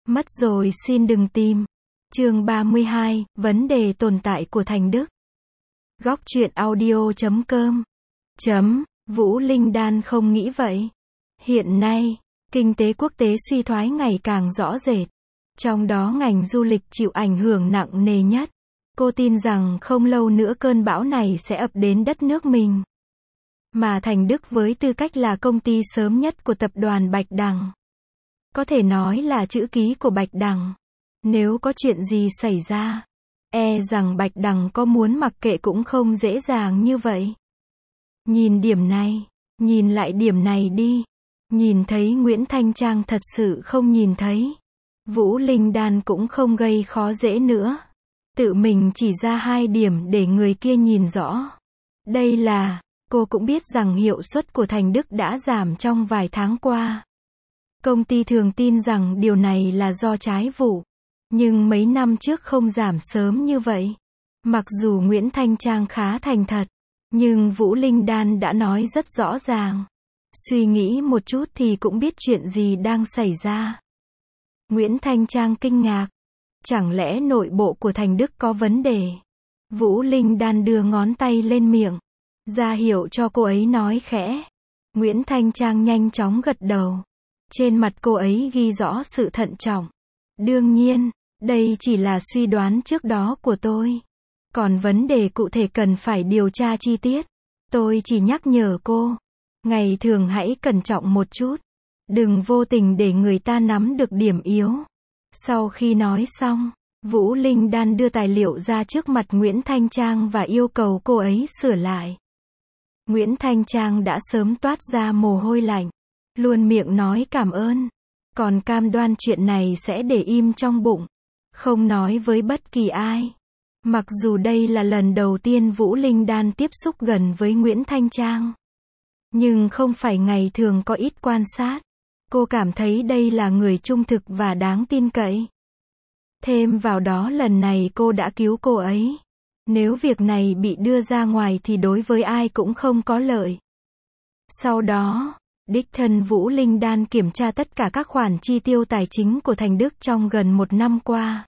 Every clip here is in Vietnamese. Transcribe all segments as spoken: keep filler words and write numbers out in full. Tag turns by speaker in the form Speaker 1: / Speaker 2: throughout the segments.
Speaker 1: Mất rồi xin đừng tìm. Chương ba mươi hai, vấn đề tồn tại của Thành Đức. Góc truyện audio chấm com. Chấm, Vũ Linh Đan không nghĩ vậy. Hiện nay, kinh tế quốc tế suy thoái ngày càng rõ rệt. Trong đó ngành du lịch chịu ảnh hưởng nặng nề nhất. Cô tin rằng không lâu nữa cơn bão này sẽ ập đến đất nước mình. Mà Thành Đức với tư cách là công ty sớm nhất của tập đoàn Bạch Đằng, có thể nói là chữ ký của Bạch Đằng. Nếu có chuyện gì xảy ra, e rằng Bạch Đằng có muốn mặc kệ cũng không dễ dàng như vậy. Nhìn điểm này, nhìn lại điểm này đi. Nhìn thấy Nguyễn Thanh Trang thật sự không nhìn thấy. Vũ Linh Đan cũng không gây khó dễ nữa. Tự mình chỉ ra hai điểm để người kia nhìn rõ. Đây là, cô cũng biết rằng hiệu suất của Thành Đức đã giảm trong vài tháng qua. Công ty thường tin rằng điều này là do trái vụ. Nhưng mấy năm trước không giảm sớm như vậy. Mặc dù Nguyễn Thanh Trang khá thành thật, nhưng Vũ Linh Đan đã nói rất rõ ràng. Suy nghĩ một chút thì cũng biết chuyện gì đang xảy ra. Nguyễn Thanh Trang kinh ngạc. Chẳng lẽ nội bộ của Thành Đức có vấn đề? Vũ Linh Đan đưa ngón tay lên miệng, ra hiệu cho cô ấy nói khẽ. Nguyễn Thanh Trang nhanh chóng gật đầu. Trên mặt cô ấy ghi rõ sự thận trọng. Đương nhiên, đây chỉ là suy đoán trước đó của tôi. Còn vấn đề cụ thể cần phải điều tra chi tiết. Tôi chỉ nhắc nhở cô, ngày thường hãy cẩn trọng một chút. Đừng vô tình để người ta nắm được điểm yếu. Sau khi nói xong, Vũ Linh Đan đưa tài liệu ra trước mặt Nguyễn Thanh Trang và yêu cầu cô ấy sửa lại. Nguyễn Thanh Trang đã sớm toát ra mồ hôi lạnh, luôn miệng nói cảm ơn, còn cam đoan chuyện này sẽ để im trong bụng, không nói với bất kỳ ai. Mặc dù đây là lần đầu tiên Vũ Linh Đan tiếp xúc gần với Nguyễn Thanh Trang, nhưng không phải ngày thường có ít quan sát. Cô cảm thấy đây là người trung thực và đáng tin cậy. Thêm vào đó lần này cô đã cứu cô ấy. Nếu việc này bị đưa ra ngoài thì đối với ai cũng không có lợi. Sau đó, đích thân Vũ Linh Đan kiểm tra tất cả các khoản chi tiêu tài chính của Thành Đức trong gần một năm qua.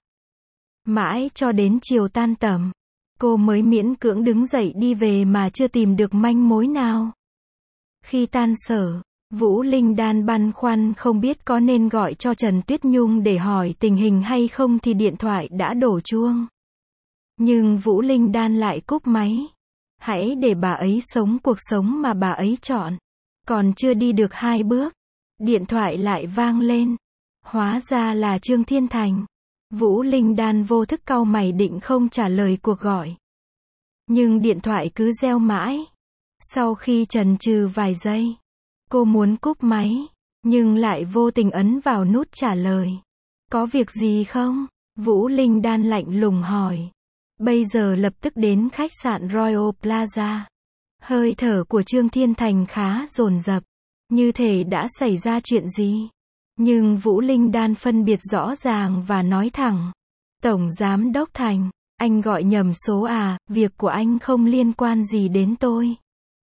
Speaker 1: Mãi cho đến chiều tan tầm, cô mới miễn cưỡng đứng dậy đi về mà chưa tìm được manh mối nào. Khi tan sở, Vũ Linh Đan băn khoăn không biết có nên gọi cho Trần Tuyết Nhung để hỏi tình hình hay không thì điện thoại đã đổ chuông. Nhưng Vũ Linh Đan lại cúp máy. Hãy để bà ấy sống cuộc sống mà bà ấy chọn. Còn chưa đi được hai bước, điện thoại lại vang lên. Hóa ra là Trương Thiên Thành. Vũ Linh Đan vô thức cau mày định không trả lời cuộc gọi. Nhưng điện thoại cứ reo mãi. Sau khi chần chừ vài giây, cô muốn cúp máy, nhưng lại vô tình ấn vào nút trả lời. Có việc gì không? Vũ Linh Đan lạnh lùng hỏi. Bây giờ lập tức đến khách sạn Royal Plaza. Hơi thở của Trương Thiên Thành khá dồn dập, như thể đã xảy ra chuyện gì. Nhưng Vũ Linh Đan phân biệt rõ ràng và nói thẳng. Tổng Giám Đốc Thành, anh gọi nhầm số à, việc của anh không liên quan gì đến tôi.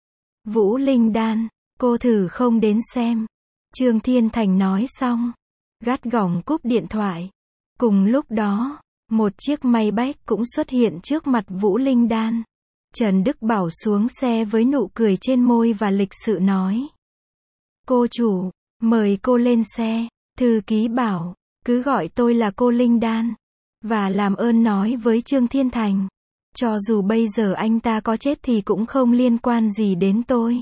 Speaker 1: Vũ Linh Đan, cô thử không đến xem. Trương Thiên Thành nói xong, gắt gỏng cúp điện thoại. Cùng lúc đó, một chiếc Maybach cũng xuất hiện trước mặt Vũ Linh Đan. Trần Đức Bảo xuống xe với nụ cười trên môi và lịch sự nói. Cô chủ, mời cô lên xe. Thư ký bảo, cứ gọi tôi là cô Linh Đan. Và làm ơn nói với Trương Thiên Thành. Cho dù bây giờ anh ta có chết thì cũng không liên quan gì đến tôi.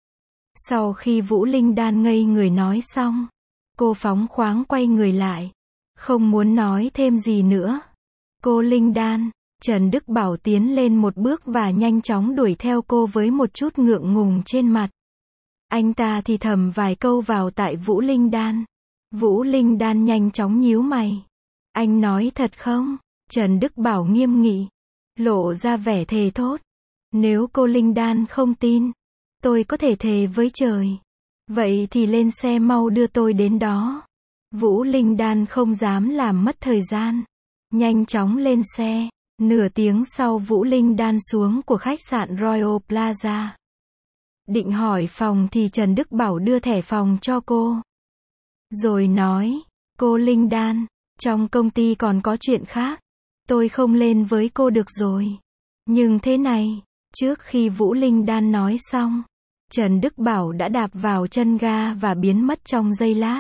Speaker 1: Sau khi Vũ Linh Đan ngây người nói xong, cô phóng khoáng quay người lại. Không muốn nói thêm gì nữa. Cô Linh Đan, Trần Đức Bảo tiến lên một bước và nhanh chóng đuổi theo cô với một chút ngượng ngùng trên mặt. Anh ta thì thầm vài câu vào tai Vũ Linh Đan. Vũ Linh Đan nhanh chóng nhíu mày. Anh nói thật không? Trần Đức Bảo nghiêm nghị, lộ ra vẻ thề thốt. Nếu cô Linh Đan không tin, tôi có thể thề với trời. Vậy thì lên xe mau đưa tôi đến đó. Vũ Linh Đan không dám làm mất thời gian. Nhanh chóng lên xe. Nửa tiếng sau Vũ Linh Đan xuống của khách sạn Royal Plaza. Định hỏi phòng thì Trần Đức Bảo đưa thẻ phòng cho cô. Rồi nói, cô Linh Đan, Trong công ty còn có chuyện khác. Tôi không lên với cô được rồi. Nhưng thế này, trước khi Vũ Linh Đan nói xong, Trần Đức Bảo đã đạp vào chân ga và biến mất trong giây lát.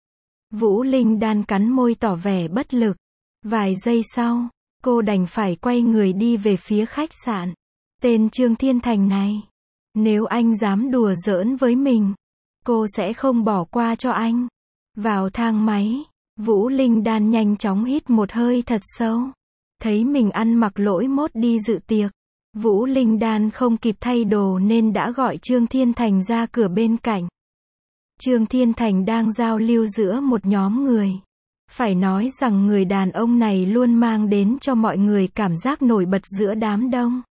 Speaker 1: Vũ Linh Đan cắn môi tỏ vẻ bất lực. Vài giây sau, cô đành phải quay người đi về phía khách sạn. Tên Trương Thiên Thành này, nếu anh dám đùa giỡn với mình, cô sẽ không bỏ qua cho anh. Vào thang máy, Vũ Linh Đan nhanh chóng hít một hơi thật sâu. Thấy mình ăn mặc lỗi mốt đi dự tiệc. Vũ Linh Đan không kịp thay đồ nên đã gọi Trương Thiên Thành ra cửa bên cạnh. Trương Thiên Thành đang giao lưu giữa một nhóm người. Phải nói rằng người đàn ông này luôn mang đến cho mọi người cảm giác nổi bật giữa đám đông.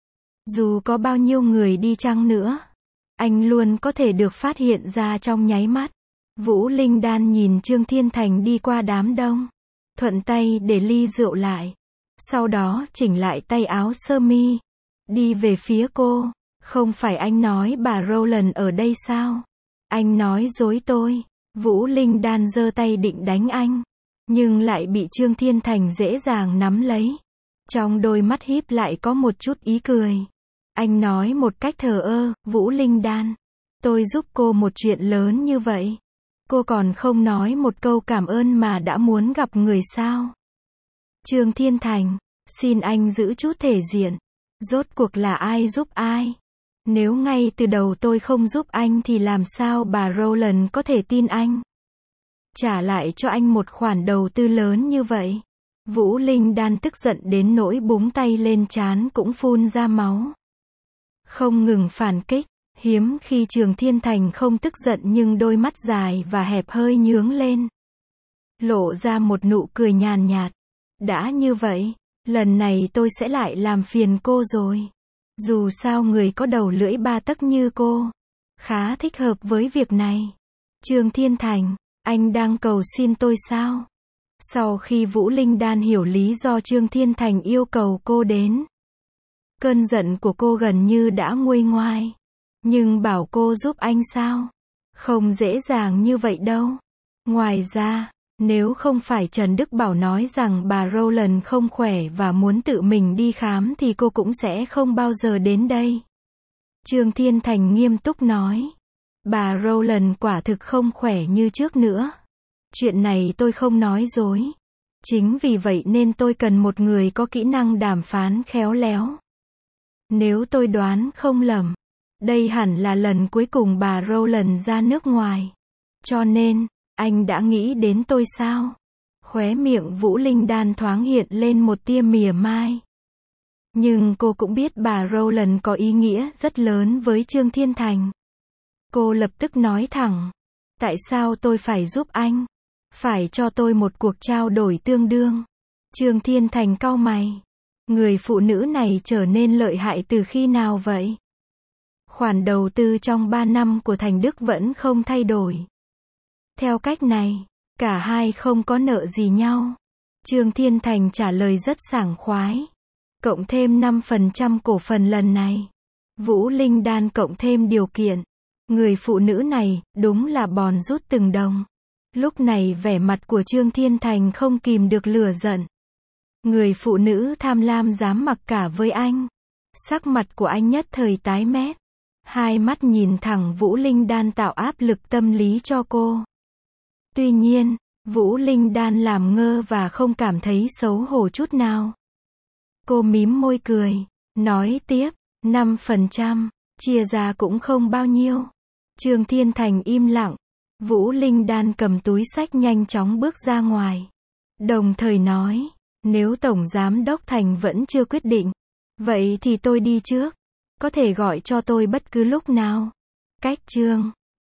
Speaker 1: Dù có bao nhiêu người đi chăng nữa, anh luôn có thể được phát hiện ra trong nháy mắt. Vũ Linh Đan nhìn Trương Thiên Thành đi qua đám đông, thuận tay để ly rượu lại. Sau đó chỉnh lại tay áo sơ mi, đi về phía cô. Không phải anh nói bà Rowland ở đây sao? Anh nói dối tôi. Vũ Linh Đan giơ tay định đánh anh, nhưng lại bị Trương Thiên Thành dễ dàng nắm lấy. Trong đôi mắt híp lại có một chút ý cười. Anh nói một cách thờ ơ, Vũ Linh Đan, tôi giúp cô một chuyện lớn như vậy. Cô còn không nói một câu cảm ơn mà đã muốn gặp người sao? Trương Thiên Thành, xin anh giữ chút thể diện. Rốt cuộc là ai giúp ai? Nếu ngay từ đầu tôi không giúp anh thì làm sao bà Rowland có thể tin anh? Trả lại cho anh một khoản đầu tư lớn như vậy. Vũ Linh Đan tức giận đến nỗi búng tay lên trán cũng phun ra máu. Không ngừng phản kích, hiếm khi Trương Thiên Thành không tức giận nhưng đôi mắt dài và hẹp hơi nhướng lên. Lộ ra một nụ cười nhàn nhạt. Đã như vậy, lần này tôi sẽ lại làm phiền cô rồi. Dù sao người có đầu lưỡi ba tấc như cô, khá thích hợp với việc này. Trương Thiên Thành, anh đang cầu xin tôi sao? Sau khi Vũ Linh Đan hiểu lý do Trương Thiên Thành yêu cầu cô đến, cơn giận của cô gần như đã nguôi ngoai. Nhưng bảo cô giúp anh sao? Không dễ dàng như vậy đâu. Ngoài ra, nếu không phải Trần Đức Bảo nói rằng bà Rowland không khỏe và muốn tự mình đi khám thì cô cũng sẽ không bao giờ đến đây. Trương Thiên Thành nghiêm túc nói. Bà Rowland quả thực không khỏe như trước nữa. Chuyện này tôi không nói dối. Chính vì vậy nên tôi cần một người có kỹ năng đàm phán khéo léo. Nếu tôi đoán không lầm, đây hẳn là lần cuối cùng bà Rowland ra nước ngoài. Cho nên, anh đã nghĩ đến tôi sao? Khóe miệng Vũ Linh Đan thoáng hiện lên một tia mỉa mai. Nhưng cô cũng biết bà Rowland có ý nghĩa rất lớn với Trương Thiên Thành. Cô lập tức nói thẳng. Tại sao tôi phải giúp anh? Phải cho tôi một cuộc trao đổi tương đương. Trương Thiên Thành cau mày. Người phụ nữ này trở nên lợi hại từ khi nào vậy? Khoản đầu tư trong ba năm của Thành Đức vẫn không thay đổi. Theo cách này, cả hai không có nợ gì nhau. Trương Thiên Thành trả lời rất sảng khoái. Cộng thêm năm phần trăm cổ phần lần này. Vũ Linh Đan cộng thêm điều kiện. Người phụ nữ này, đúng là bòn rút từng đồng. Lúc này vẻ mặt của Trương Thiên Thành không kìm được lửa giận. Người phụ nữ tham lam dám mặc cả với anh. Sắc mặt của anh nhất thời tái mét. Hai mắt nhìn thẳng Vũ Linh Đan tạo áp lực tâm lý cho cô. Tuy nhiên, Vũ Linh Đan làm ngơ và không cảm thấy xấu hổ chút nào. Cô mím môi cười, nói tiếp, năm phần trăm, chia ra cũng không bao nhiêu. Trương Thiên Thành im lặng. Vũ Linh Đan cầm túi xách nhanh chóng bước ra ngoài. Đồng thời nói, nếu Tổng Giám Đốc Thành vẫn chưa quyết định, vậy thì tôi đi trước. Có thể gọi cho tôi bất cứ lúc nào. Cách chương